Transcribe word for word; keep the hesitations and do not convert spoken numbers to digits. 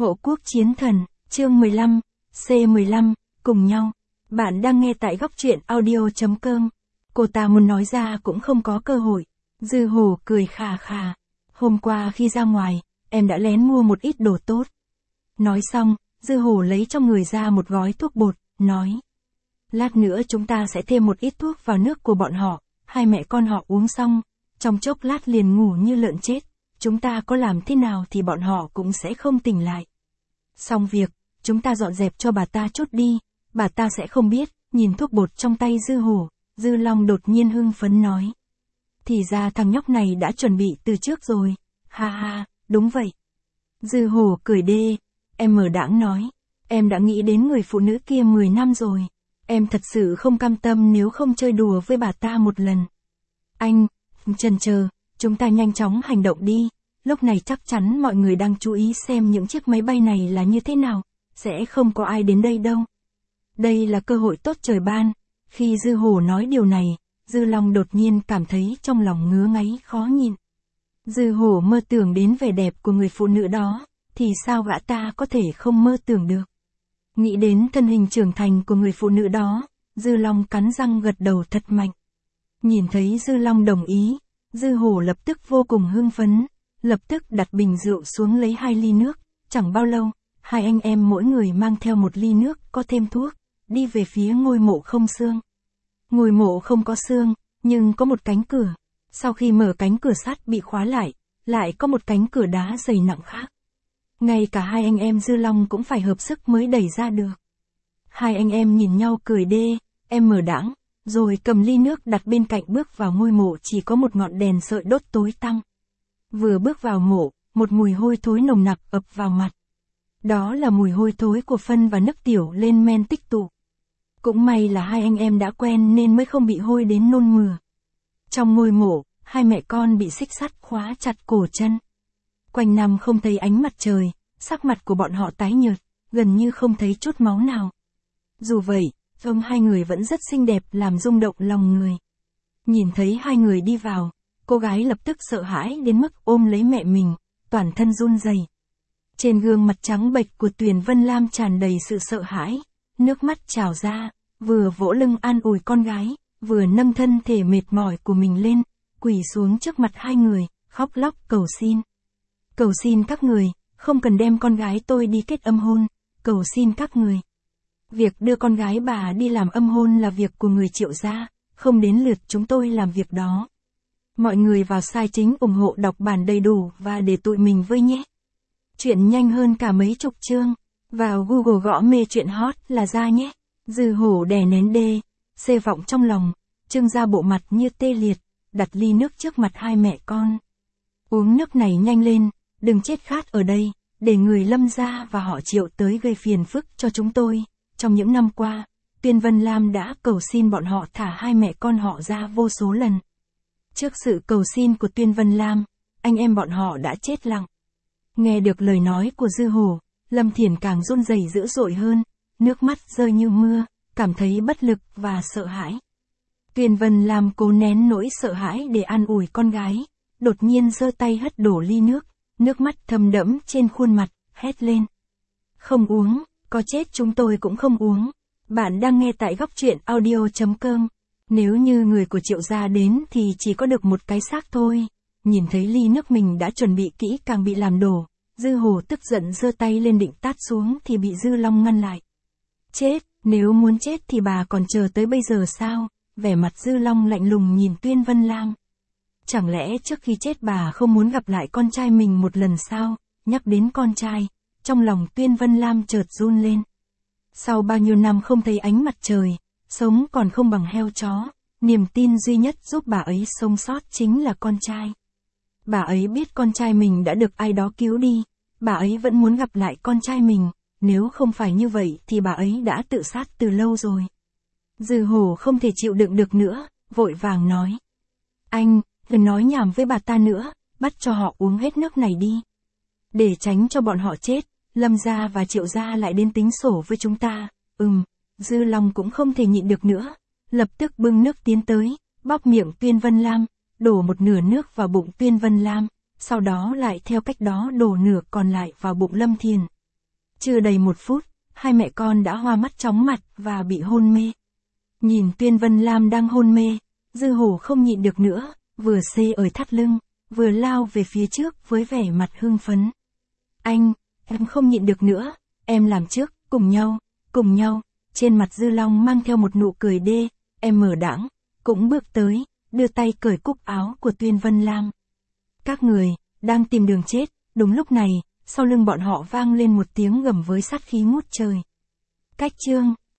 Hộ quốc chiến thần, chương mười lăm, C mười lăm, cùng nhau. Bạn đang nghe tại góc truyện audio.com. Cô ta muốn nói ra cũng không có cơ hội. Dư Hồ cười khà khà. Hôm qua khi ra ngoài, em đã lén mua một ít đồ tốt. Nói xong, Dư Hồ lấy trong người ra một gói thuốc bột, nói. Lát nữa chúng ta sẽ thêm một ít thuốc vào nước của bọn họ, hai mẹ con họ uống xong, trong chốc lát liền ngủ như lợn chết. Chúng ta có làm thế nào thì bọn họ cũng sẽ không tỉnh lại. Xong việc, chúng ta dọn dẹp cho bà ta chút đi, bà ta sẽ không biết. Nhìn thuốc bột trong tay Dư Hồ, Dư Long đột nhiên hưng phấn nói. Thì ra thằng nhóc này đã chuẩn bị từ trước rồi, ha ha, đúng vậy. Dư Hồ cười đê, em mờ đãng nói, em đã nghĩ đến người phụ nữ kia mười năm rồi, em thật sự không cam tâm nếu không chơi đùa với bà ta một lần. Anh, chần chờ, chúng ta nhanh chóng hành động đi, lúc này chắc chắn mọi người đang chú ý xem những chiếc máy bay này là như thế nào, sẽ không có ai đến đây đâu. Đây là cơ hội tốt trời ban. Khi Dư Hồ nói điều này, Dư Long đột nhiên cảm thấy trong lòng ngứa ngáy khó nhịn. Dư Hồ mơ tưởng đến vẻ đẹp của người phụ nữ đó, thì sao gã ta có thể không mơ tưởng được. Nghĩ đến thân hình trưởng thành của người phụ nữ đó, Dư Long cắn răng gật đầu thật mạnh. Nhìn thấy Dư Long đồng ý, Dư Hồ lập tức vô cùng hưng phấn, lập tức đặt bình rượu xuống lấy hai ly nước, chẳng bao lâu, hai anh em mỗi người mang theo một ly nước có thêm thuốc, đi về phía ngôi mộ không xương. Ngôi mộ không có xương, nhưng có một cánh cửa. Sau khi mở cánh cửa sắt bị khóa lại, lại có một cánh cửa đá dày nặng khác. Ngay cả hai anh em Dư Long cũng phải hợp sức mới đẩy ra được. Hai anh em nhìn nhau cười đê, em mở đãng, rồi cầm ly nước đặt bên cạnh bước vào ngôi mộ chỉ có một ngọn đèn sợi đốt tối tăm. Vừa bước vào mộ, một mùi hôi thối nồng nặc ập vào mặt. Đó là mùi hôi thối của phân và nước tiểu lên men tích tụ. Cũng may là hai anh em đã quen nên mới không bị hôi đến nôn mửa. Trong ngôi mộ, hai mẹ con bị xích sắt khóa chặt cổ chân. Quanh năm không thấy ánh mặt trời, sắc mặt của bọn họ tái nhợt, gần như không thấy chút máu nào. Dù vậy, trông hai người vẫn rất xinh đẹp làm rung động lòng người. Nhìn thấy hai người đi vào, cô gái lập tức sợ hãi đến mức ôm lấy mẹ mình, toàn thân run rẩy. Trên gương mặt trắng bệch của Tuyền Vân Lam tràn đầy sự sợ hãi, nước mắt trào ra, vừa vỗ lưng an ủi con gái, vừa nâng thân thể mệt mỏi của mình lên, quỳ xuống trước mặt hai người, khóc lóc cầu xin. Cầu xin các người, không cần đem con gái tôi đi kết âm hôn, cầu xin các người. Việc đưa con gái bà đi làm âm hôn là việc của người Triệu gia, không đến lượt chúng tôi làm việc đó. Mọi người vào sai chính ủng hộ đọc bản đầy đủ và để tụi mình với nhé. Chuyện nhanh hơn cả mấy chục chương, vào Google gõ mê chuyện hot là ra nhé. Dư Hổ đè nén đê, xê vọng trong lòng, trưng ra bộ mặt như tê liệt, đặt ly nước trước mặt hai mẹ con. Uống nước này nhanh lên, đừng chết khát ở đây, để người Lâm gia và họ Triệu tới gây phiền phức cho chúng tôi. Trong những năm qua, Tuyền Vân Lam đã cầu xin bọn họ thả hai mẹ con họ ra vô số lần. Trước sự cầu xin của Tuyền Vân Lam, anh em bọn họ đã chết lặng. Nghe được lời nói của Dư Hổ, Lâm Thiển càng run rẩy dữ dội hơn, nước mắt rơi như mưa, cảm thấy bất lực và sợ hãi. Tuyền Vân Lam cố nén nỗi sợ hãi để an ủi con gái, đột nhiên giơ tay hất đổ ly nước, nước mắt thấm đẫm trên khuôn mặt, hét lên. Không uống, có chết chúng tôi cũng không uống. Bạn đang nghe tại góc truyện audio.com. Nếu như người của Triệu gia đến thì chỉ có được một cái xác thôi. Nhìn thấy ly nước mình đã chuẩn bị kỹ càng bị làm đổ, Dư Hồ tức giận giơ tay lên định tát xuống thì bị Dư Long ngăn lại. Chết, nếu muốn chết thì bà còn chờ tới bây giờ sao? Vẻ mặt Dư Long lạnh lùng nhìn Tuyền Vân Lam. Chẳng lẽ trước khi chết bà không muốn gặp lại con trai mình một lần sao? Nhắc đến con trai, trong lòng Tuyền Vân Lam chợt run lên. Sau bao nhiêu năm không thấy ánh mặt trời, sống còn không bằng heo chó, niềm tin duy nhất giúp bà ấy sống sót chính là con trai. Bà ấy biết con trai mình đã được ai đó cứu đi, bà ấy vẫn muốn gặp lại con trai mình, nếu không phải như vậy thì bà ấy đã tự sát từ lâu rồi. Dư Hổ không thể chịu đựng được nữa, vội vàng nói. Anh, đừng nói nhảm với bà ta nữa, bắt cho họ uống hết nước này đi. Để tránh cho bọn họ chết, Lâm gia và Triệu gia lại đến tính sổ với chúng ta. Ừm, Dư Long cũng không thể nhịn được nữa, lập tức bưng nước tiến tới, bóp miệng Tuyền Vân Lam, đổ một nửa nước vào bụng Tuyền Vân Lam, sau đó lại theo cách đó đổ nửa còn lại vào bụng Lâm Thiền. Chưa đầy một phút, hai mẹ con đã hoa mắt chóng mặt và bị hôn mê. Nhìn Tuyên Vân Lam đang hôn mê, Dư Hổ không nhịn được nữa, vừa xê ở thắt lưng, vừa lao về phía trước với vẻ mặt hưng phấn. Anh, em không nhịn được nữa, em làm trước, cùng nhau, cùng nhau. Trên mặt Dư Long mang theo một nụ cười đê, em mở đãng, cũng bước tới, đưa tay cởi cúc áo của Tuyên Vân Lam. Các người, đang tìm đường chết, đúng lúc này, sau lưng bọn họ vang lên một tiếng gầm với sát khí ngút trời. Cách chương